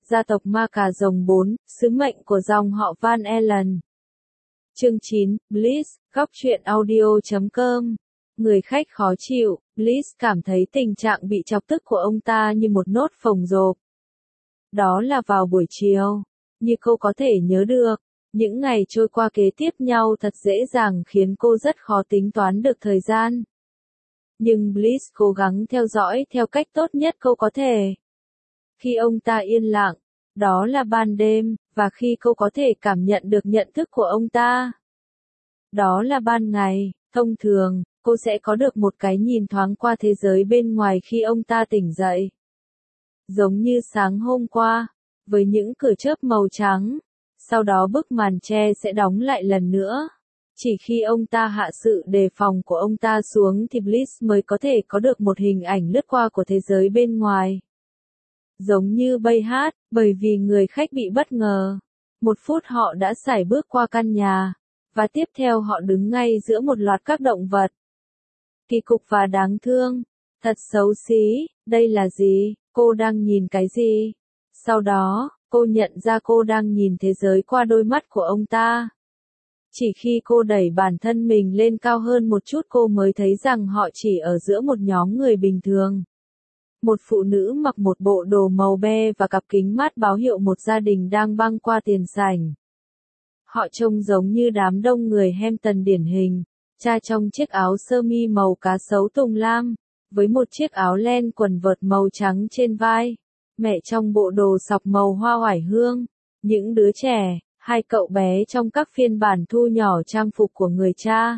Gia tộc Ma Cà Rồng 4, sứ mệnh của dòng họ Van Allen. Chương 9, Bliss, góc truyện audio.com. Người khách khó chịu, Bliss cảm thấy tình trạng bị chọc tức của ông ta như một nốt phồng rộp. Đó là vào buổi chiều. Như cô có thể nhớ được, những ngày trôi qua kế tiếp nhau thật dễ dàng khiến cô rất khó tính toán được thời gian. Nhưng Bliss cố gắng theo dõi theo cách tốt nhất cô có thể. Khi ông ta yên lặng, đó là ban đêm, và khi cô có thể cảm nhận được nhận thức của ông ta, đó là ban ngày. Thông thường, cô sẽ có được một cái nhìn thoáng qua thế giới bên ngoài khi ông ta tỉnh dậy. Giống như sáng hôm qua, với những cửa chớp màu trắng, sau đó bức màn che sẽ đóng lại lần nữa. Chỉ khi ông ta hạ sự đề phòng của ông ta xuống thì Bliss mới có thể có được một hình ảnh lướt qua của thế giới bên ngoài. Giống như bay hát, bởi vì người khách bị bất ngờ. Một phút họ đã sải bước qua căn nhà, và tiếp theo họ đứng ngay giữa một loạt các động vật. Kỳ cục và đáng thương, thật xấu xí, đây là gì, cô đang nhìn cái gì? Sau đó, cô nhận ra cô đang nhìn thế giới qua đôi mắt của ông ta. Chỉ khi cô đẩy bản thân mình lên cao hơn một chút cô mới thấy rằng họ chỉ ở giữa một nhóm người bình thường. Một phụ nữ mặc một bộ đồ màu be và cặp kính mát báo hiệu một gia đình đang băng qua tiền sảnh. Họ trông giống như đám đông người Hampton điển hình, cha trong chiếc áo sơ mi màu cá sấu tùng lam, với một chiếc áo len quần vợt màu trắng trên vai, mẹ trong bộ đồ sọc màu hoa oải hương, những đứa trẻ, hai cậu bé trong các phiên bản thu nhỏ trang phục của người cha.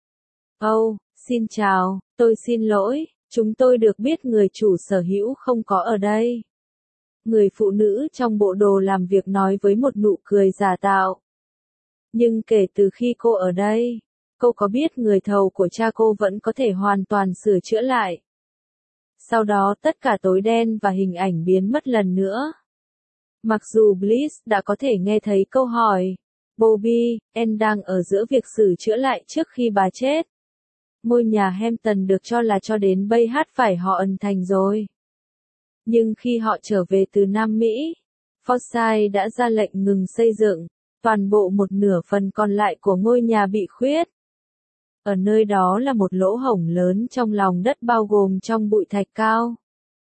Xin chào, tôi xin lỗi. Chúng tôi được biết người chủ sở hữu không có ở đây. Người phụ nữ trong bộ đồ làm việc nói với một nụ cười giả tạo. Nhưng kể từ khi cô ở đây, cô có biết người thầu của cha cô vẫn có thể hoàn toàn sửa chữa lại. Sau đó tất cả tối đen và hình ảnh biến mất lần nữa. Mặc dù Bliss đã có thể nghe thấy câu hỏi, Bobby, Ann đang ở giữa việc sửa chữa lại trước khi bà chết. Ngôi nhà Hampton được cho là cho đến bây hát phải họ ẩn thành rồi. Nhưng khi họ trở về từ Nam Mỹ, Forsyth đã ra lệnh ngừng xây dựng, toàn bộ một nửa phần còn lại của ngôi nhà bị khuyết. Ở nơi đó là một lỗ hổng lớn trong lòng đất bao gồm trong bụi thạch cao,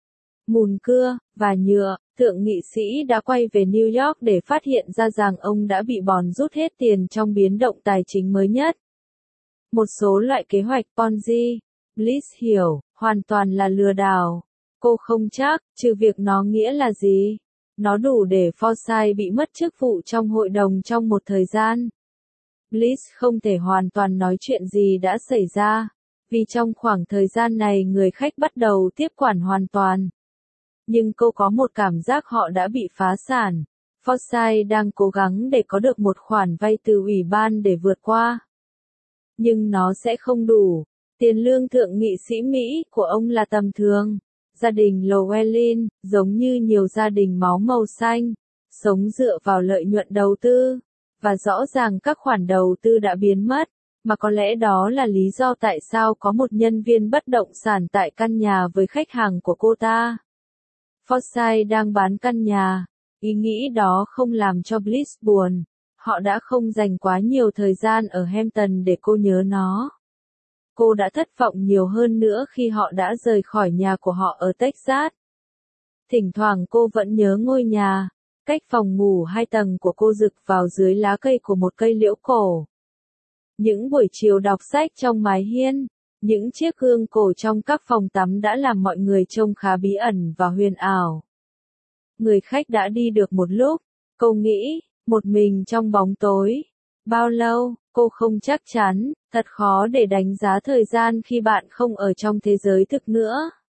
mùn cưa, và nhựa. Thượng nghị sĩ đã quay về New York để phát hiện ra rằng ông đã bị bòn rút hết tiền trong biến động tài chính mới nhất. Một số loại kế hoạch Ponzi, Bliss hiểu, hoàn toàn là lừa đảo. Cô không chắc, trừ việc nó nghĩa là gì. Nó đủ để Forsyth bị mất chức vụ trong hội đồng trong một thời gian. Bliss không thể hoàn toàn nói chuyện gì đã xảy ra, vì trong khoảng thời gian này người khách bắt đầu tiếp quản hoàn toàn. Nhưng cô có một cảm giác họ đã bị phá sản. Forsyth đang cố gắng để có được một khoản vay từ ủy ban để vượt qua. Nhưng nó sẽ không đủ. Tiền lương thượng nghị sĩ Mỹ của ông là tầm thường. Gia đình Llewellyn, giống như nhiều gia đình máu màu xanh, sống dựa vào lợi nhuận đầu tư. Và rõ ràng các khoản đầu tư đã biến mất, mà có lẽ đó là lý do tại sao có một nhân viên bất động sản tại căn nhà với khách hàng của cô ta. Forsyth đang bán căn nhà. Ý nghĩ đó không làm cho Bliss buồn. Họ đã không dành quá nhiều thời gian ở Hampton để cô nhớ nó. Cô đã thất vọng nhiều hơn nữa khi họ đã rời khỏi nhà của họ ở Texas. Thỉnh thoảng cô vẫn nhớ ngôi nhà, cách phòng ngủ 2 tầng của cô rực vào dưới lá cây của một cây liễu cổ. Những buổi chiều đọc sách trong mái hiên, những chiếc gương cổ trong các phòng tắm đã làm mọi người trông khá bí ẩn và huyền ảo. Người khách đã đi được một lúc, cô nghĩ, một mình trong bóng tối. Bao lâu, cô không chắc chắn, thật khó để đánh giá thời gian khi bạn không ở trong thế giới thực nữa.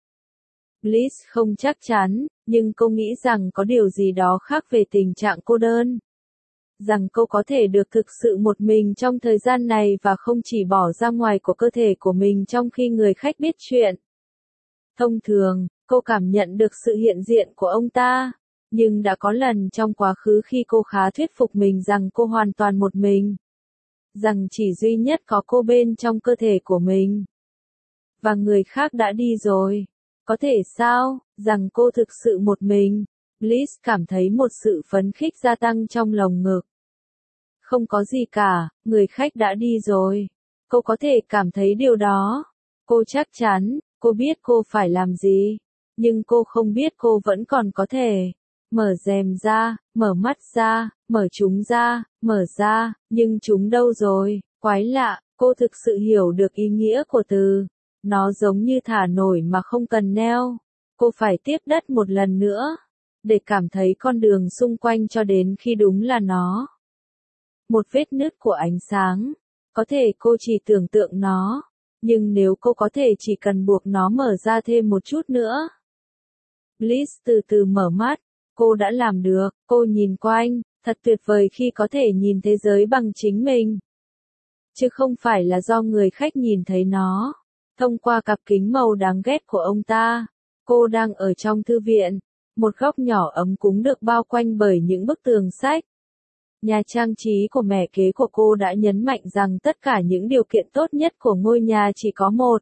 Bliss không chắc chắn, nhưng cô nghĩ rằng có điều gì đó khác về tình trạng cô đơn. Rằng cô có thể được thực sự một mình trong thời gian này và không chỉ bỏ ra ngoài của cơ thể của mình trong khi người khách biết chuyện. Thông thường, cô cảm nhận được sự hiện diện của ông ta. Nhưng đã có lần trong quá khứ khi cô khá thuyết phục mình rằng cô hoàn toàn một mình. Rằng chỉ duy nhất có cô bên trong cơ thể của mình. Và người khác đã đi rồi. Có thể sao, rằng cô thực sự một mình. Bliss cảm thấy một sự phấn khích gia tăng trong lồng ngực. Không có gì cả, người khách đã đi rồi. Cô có thể cảm thấy điều đó. Cô chắc chắn, cô biết cô phải làm gì. Nhưng cô không biết cô vẫn còn có thể mở rèm ra, mở mắt ra, mở chúng ra, mở ra, nhưng chúng đâu rồi? Quái lạ, cô thực sự hiểu được ý nghĩa của từ. Nó giống như thả nổi mà không cần neo. Cô phải tiếp đất một lần nữa, để cảm thấy con đường xung quanh cho đến khi đúng là nó. Một vết nứt của ánh sáng. Có thể cô chỉ tưởng tượng nó, nhưng nếu cô có thể chỉ cần buộc nó mở ra thêm một chút nữa. Bliss từ từ mở mắt, cô đã làm được, cô nhìn quanh, thật tuyệt vời khi có thể nhìn thế giới bằng chính mình. Chứ không phải là do người khách nhìn thấy nó. Thông qua cặp kính màu đáng ghét của ông ta, cô đang ở trong thư viện, một góc nhỏ ấm cúng được bao quanh bởi những bức tường sách. Nhà trang trí của mẹ kế của cô đã nhấn mạnh rằng tất cả những điều kiện tốt nhất của ngôi nhà chỉ có một.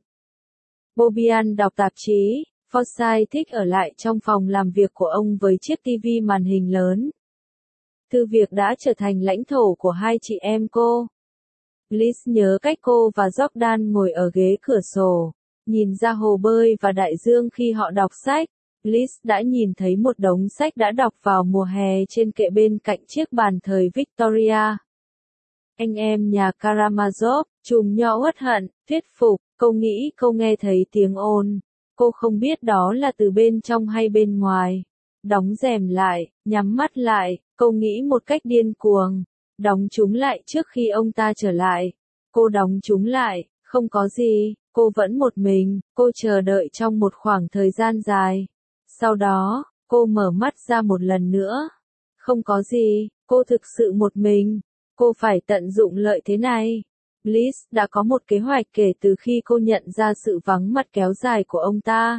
Bobbian đọc tạp chí, Forsyth thích ở lại trong phòng làm việc của ông với chiếc TV màn hình lớn. Thư viện đã trở thành lãnh thổ của hai chị em cô. Bliss nhớ cách cô và Jordan ngồi ở ghế cửa sổ, nhìn ra hồ bơi và đại dương khi họ đọc sách. Bliss đã nhìn thấy một đống sách đã đọc vào mùa hè trên kệ bên cạnh chiếc bàn thời Victoria. Anh em nhà Karamazov, chùm nho uất hận, thuyết phục, cô nghĩ cô nghe thấy tiếng ồn. Cô không biết đó là từ bên trong hay bên ngoài. Đóng rèm lại, nhắm mắt lại, cô nghĩ một cách điên cuồng. Đóng chúng lại trước khi ông ta trở lại. Cô đóng chúng lại, không có gì, cô vẫn một mình, cô chờ đợi trong một khoảng thời gian dài. Sau đó, cô mở mắt ra một lần nữa. Không có gì, cô thực sự một mình. Cô phải tận dụng lợi thế này. Bliss đã có một kế hoạch kể từ khi cô nhận ra sự vắng mặt kéo dài của ông ta.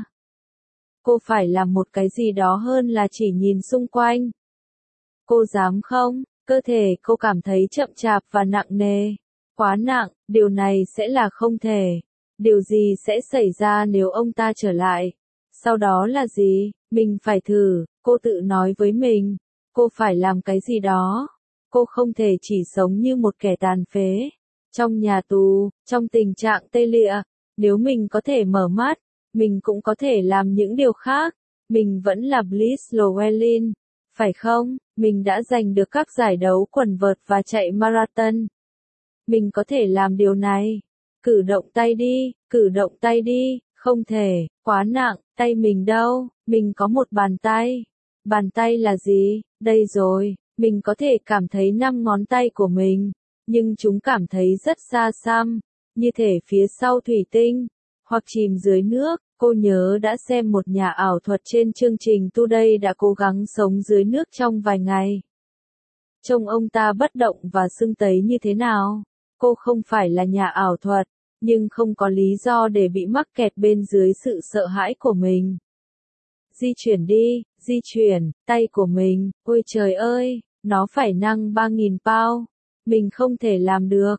Cô phải làm một cái gì đó hơn là chỉ nhìn xung quanh. Cô dám không? Cơ thể cô cảm thấy chậm chạp và nặng nề. Quá nặng, điều này sẽ là không thể. Điều gì sẽ xảy ra nếu ông ta trở lại? Sau đó là gì? Mình phải thử, cô tự nói với mình. Cô phải làm cái gì đó. Cô không thể chỉ sống như một kẻ tàn phế. Trong nhà tù, trong tình trạng tê liệt. Nếu mình có thể mở mắt, mình cũng có thể làm những điều khác. Mình vẫn là Bliss Llewellyn. Phải không? Mình đã giành được các giải đấu quần vợt và chạy marathon. Mình có thể làm điều này. Cử động tay đi, cử động tay đi, không thể, quá nặng, tay mình đâu, mình có một bàn tay. Bàn tay là gì? Đây rồi, mình có thể cảm thấy 5 ngón tay của mình, nhưng chúng cảm thấy rất xa xăm, như thể phía sau thủy tinh, hoặc chìm dưới nước. Cô nhớ đã xem một nhà ảo thuật trên chương trình Today đã cố gắng sống dưới nước trong vài ngày. Trông ông ta bất động và sưng tấy như thế nào? Cô không phải là nhà ảo thuật, nhưng không có lý do để bị mắc kẹt bên dưới sự sợ hãi của mình. Di chuyển đi, di chuyển, tay của mình, ôi trời ơi, nó phải nặng 3.000 pound. Mình không thể làm được.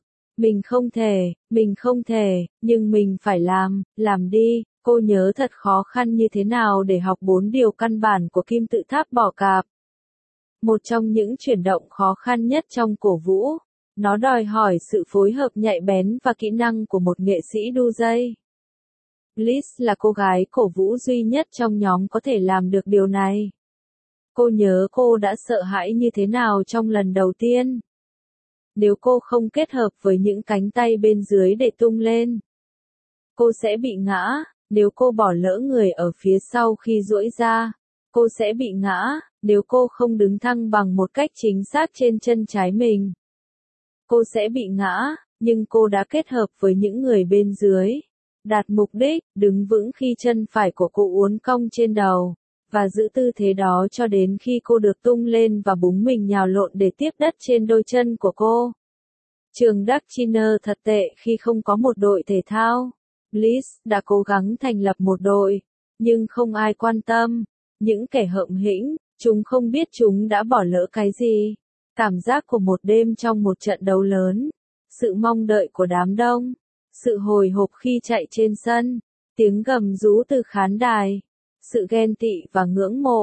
Mình không thể, nhưng mình phải làm đi. Cô nhớ thật khó khăn như thế nào để học 4 điều căn bản của kim tự tháp bò cạp. Một trong những chuyển động khó khăn nhất trong cổ vũ. Nó đòi hỏi sự phối hợp nhạy bén và kỹ năng của một nghệ sĩ đu dây. Bliss là cô gái cổ vũ duy nhất trong nhóm có thể làm được điều này. Cô nhớ cô đã sợ hãi như thế nào trong lần đầu tiên. Nếu cô không kết hợp với những cánh tay bên dưới để tung lên, cô sẽ bị ngã. Nếu cô bỏ lỡ người ở phía sau khi duỗi ra, cô sẽ bị ngã. Nếu cô không đứng thăng bằng một cách chính xác trên chân trái mình, cô sẽ bị ngã. Nhưng cô đã kết hợp với những người bên dưới, đạt mục đích, đứng vững khi chân phải của cô uốn cong trên đầu, và giữ tư thế đó cho đến khi cô được tung lên và búng mình nhào lộn để tiếp đất trên đôi chân của cô. Trường Dachiner thật tệ khi không có một đội thể thao. Bliss đã cố gắng thành lập một đội, nhưng không ai quan tâm. Những kẻ hợm hĩnh, chúng không biết chúng đã bỏ lỡ cái gì. Cảm giác của một đêm trong một trận đấu lớn, sự mong đợi của đám đông, sự hồi hộp khi chạy trên sân, tiếng gầm rú từ khán đài, sự ghen tị và ngưỡng mộ.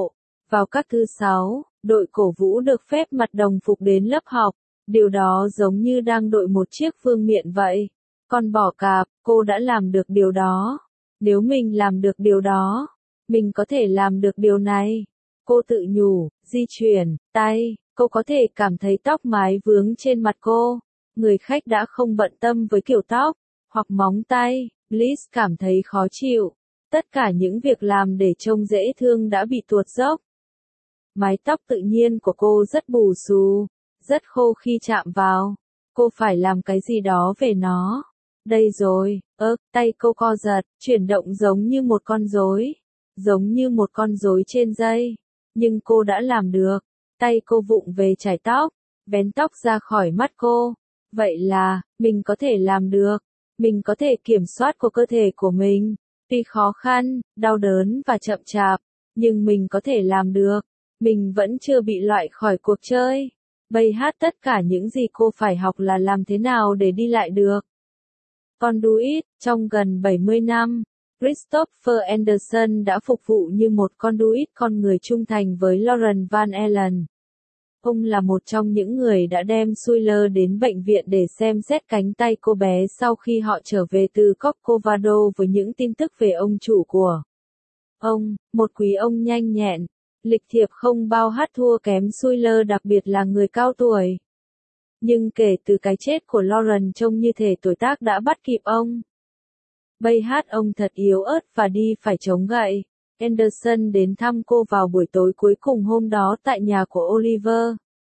Vào các thứ sáu, đội cổ vũ được phép mặc đồng phục đến lớp học, điều đó giống như đang đội một chiếc vương miện vậy. Con bò cạp, cô đã làm được điều đó. Nếu mình làm được điều đó, mình có thể làm được điều này. Cô tự nhủ, di chuyển, tay, cô có thể cảm thấy tóc mái vướng trên mặt cô. Người khách đã không bận tâm với kiểu tóc, hoặc móng tay, Bliss cảm thấy khó chịu. Tất cả những việc làm để trông dễ thương đã bị tuột dốc. Mái tóc tự nhiên của cô rất bù xù, rất khô khi chạm vào. Cô phải làm cái gì đó về nó. Đây rồi, tay cô co giật, chuyển động giống như một con rối. Giống như một con rối trên dây. Nhưng cô đã làm được. Tay cô vụng về chải tóc, vén tóc ra khỏi mắt cô. Vậy là, mình có thể làm được. Mình có thể kiểm soát của cơ thể của mình. Tuy khó khăn, đau đớn và chậm chạp, nhưng mình có thể làm được. Mình vẫn chưa bị loại khỏi cuộc chơi. Bây hát tất cả những gì cô phải học là làm thế nào để đi lại được. Conduit, trong gần 70 năm, Christopher Anderson đã phục vụ như một conduit con người trung thành với Lauren Van Allen. Ông là một trong những người đã đem Skyler đến bệnh viện để xem xét cánh tay cô bé sau khi họ trở về từ Corcovado với những tin tức về ông chủ của ông, một quý ông nhanh nhẹn, lịch thiệp không bao hát thua kém Skyler, đặc biệt là người cao tuổi. Nhưng kể từ cái chết của Lauren trông như thể tuổi tác đã bắt kịp ông. Bây hát ông thật yếu ớt và đi phải chống gậy. Anderson đến thăm cô vào buổi tối cuối cùng hôm đó tại nhà của Oliver,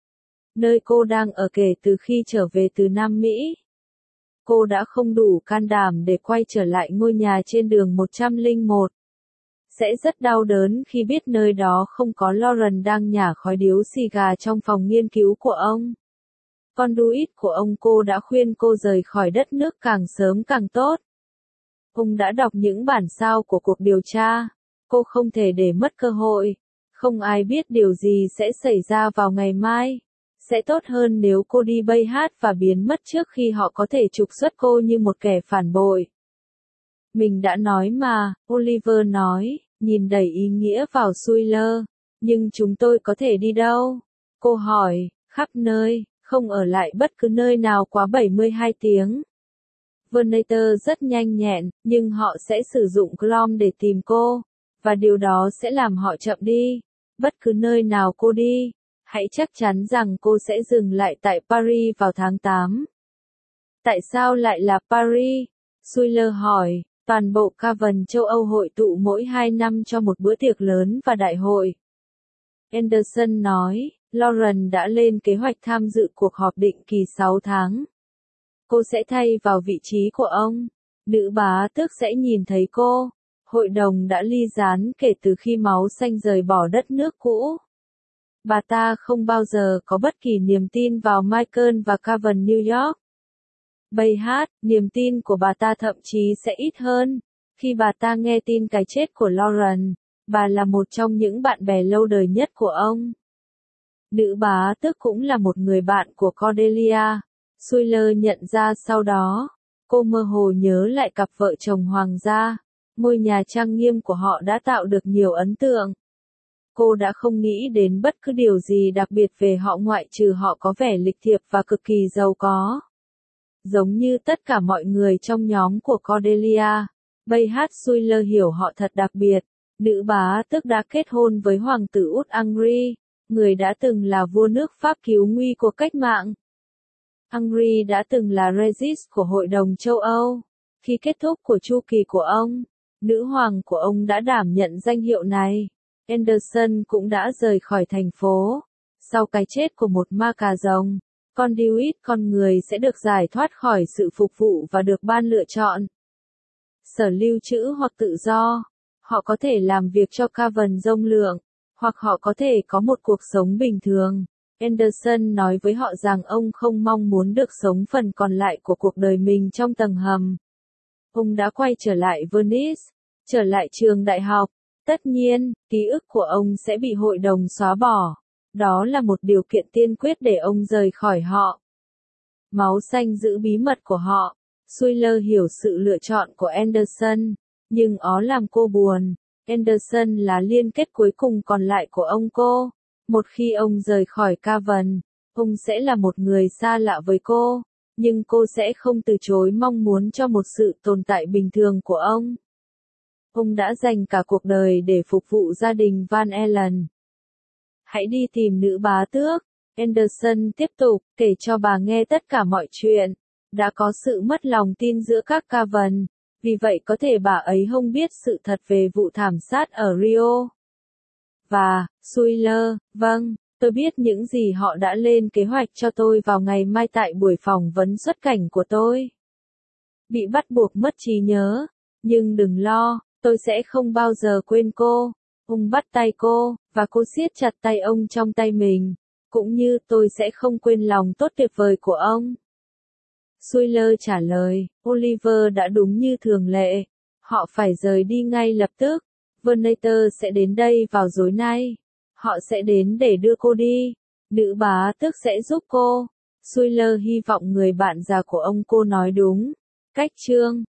nơi cô đang ở kể từ khi trở về từ Nam Mỹ. Cô đã không đủ can đảm để quay trở lại ngôi nhà trên đường 101. Sẽ rất đau đớn khi biết nơi đó không có Lauren đang nhả khói điếu xì gà trong phòng nghiên cứu của ông. Conduit của ông cô đã khuyên cô rời khỏi đất nước càng sớm càng tốt. Ông đã đọc những bản sao của cuộc điều tra. Cô không thể để mất cơ hội. Không ai biết điều gì sẽ xảy ra vào ngày mai. Sẽ tốt hơn nếu cô đi bay hát và biến mất trước khi họ có thể trục xuất cô như một kẻ phản bội. Mình đã nói mà, Oliver nói, nhìn đầy ý nghĩa vào Skyler. Nhưng chúng tôi có thể đi đâu? Cô hỏi, khắp nơi, không ở lại bất cứ nơi nào quá 72 tiếng. Vernator rất nhanh nhẹn, nhưng họ sẽ sử dụng Clom để tìm cô, và điều đó sẽ làm họ chậm đi. Bất cứ nơi nào cô đi, hãy chắc chắn rằng cô sẽ dừng lại tại Paris vào tháng 8. Tại sao lại là Paris? Skyler hỏi, toàn bộ Cavern châu Âu hội tụ mỗi 2 năm cho một bữa tiệc lớn và đại hội. Anderson nói, Lauren đã lên kế hoạch tham dự cuộc họp định kỳ 6 tháng. Cô sẽ thay vào vị trí của ông. Nữ bá tước sẽ nhìn thấy cô. Hội đồng đã ly gián kể từ khi máu xanh rời bỏ đất nước cũ. Bà ta không bao giờ có bất kỳ niềm tin vào Michael và Cavern New York. Bây hát, niềm tin của bà ta thậm chí sẽ ít hơn. Khi bà ta nghe tin cái chết của Lauren, bà là một trong những bạn bè lâu đời nhất của ông. Nữ bá tước cũng là một người bạn của Cordelia. Skyler nhận ra sau đó, cô mơ hồ nhớ lại cặp vợ chồng hoàng gia, ngôi nhà trang nghiêm của họ đã tạo được nhiều ấn tượng. Cô đã không nghĩ đến bất cứ điều gì đặc biệt về họ ngoại trừ họ có vẻ lịch thiệp và cực kỳ giàu có. Giống như tất cả mọi người trong nhóm của Cordelia, Bay hát Skyler hiểu họ thật đặc biệt. Nữ bá tước đã kết hôn với hoàng tử Út Henry, người đã từng là vua nước Pháp cứu nguy của cách mạng. Henry đã từng là Regis của Hội đồng châu Âu. Khi kết thúc của chu kỳ của ông, nữ hoàng của ông đã đảm nhận danh hiệu này. Anderson cũng đã rời khỏi thành phố. Sau cái chết của một ma cà rồng, conduit con người sẽ được giải thoát khỏi sự phục vụ và được ban lựa chọn. Sở lưu trữ hoặc tự do. Họ có thể làm việc cho Cavern rông lượng, hoặc họ có thể có một cuộc sống bình thường. Anderson nói với họ rằng ông không mong muốn được sống phần còn lại của cuộc đời mình trong tầng hầm. Ông đã quay trở lại Venice, trở lại trường đại học. Tất nhiên, ký ức của ông sẽ bị hội đồng xóa bỏ. Đó là một điều kiện tiên quyết để ông rời khỏi họ. Máu xanh giữ bí mật của họ. Skyler hiểu sự lựa chọn của Anderson, nhưng ó làm cô buồn. Anderson là liên kết cuối cùng còn lại của ông cô. Một khi ông rời khỏi Cavan, ông sẽ là một người xa lạ với cô, nhưng cô sẽ không từ chối mong muốn cho một sự tồn tại bình thường của ông. Ông đã dành cả cuộc đời để phục vụ gia đình Van Allen. Hãy đi tìm nữ bá tước. Anderson tiếp tục kể cho bà nghe tất cả mọi chuyện. Đã có sự mất lòng tin giữa các Cavan, vì vậy có thể bà ấy không biết sự thật về vụ thảm sát ở Rio. Và, Suyler, vâng, tôi biết những gì họ đã lên kế hoạch cho tôi vào ngày mai tại buổi phỏng vấn xuất cảnh của tôi. Bị bắt buộc mất trí nhớ, nhưng đừng lo, tôi sẽ không bao giờ quên cô. Ông bắt tay cô, và cô siết chặt tay ông trong tay mình, cũng như tôi sẽ không quên lòng tốt tuyệt vời của ông. Suyler trả lời, Oliver đã đúng như thường lệ. Họ phải rời đi ngay lập tức. Vernator sẽ đến đây vào tối nay. Họ sẽ đến để đưa cô đi. Nữ bá tước sẽ giúp cô. Suyler hy vọng người bạn già của ông cô nói đúng. Cách chương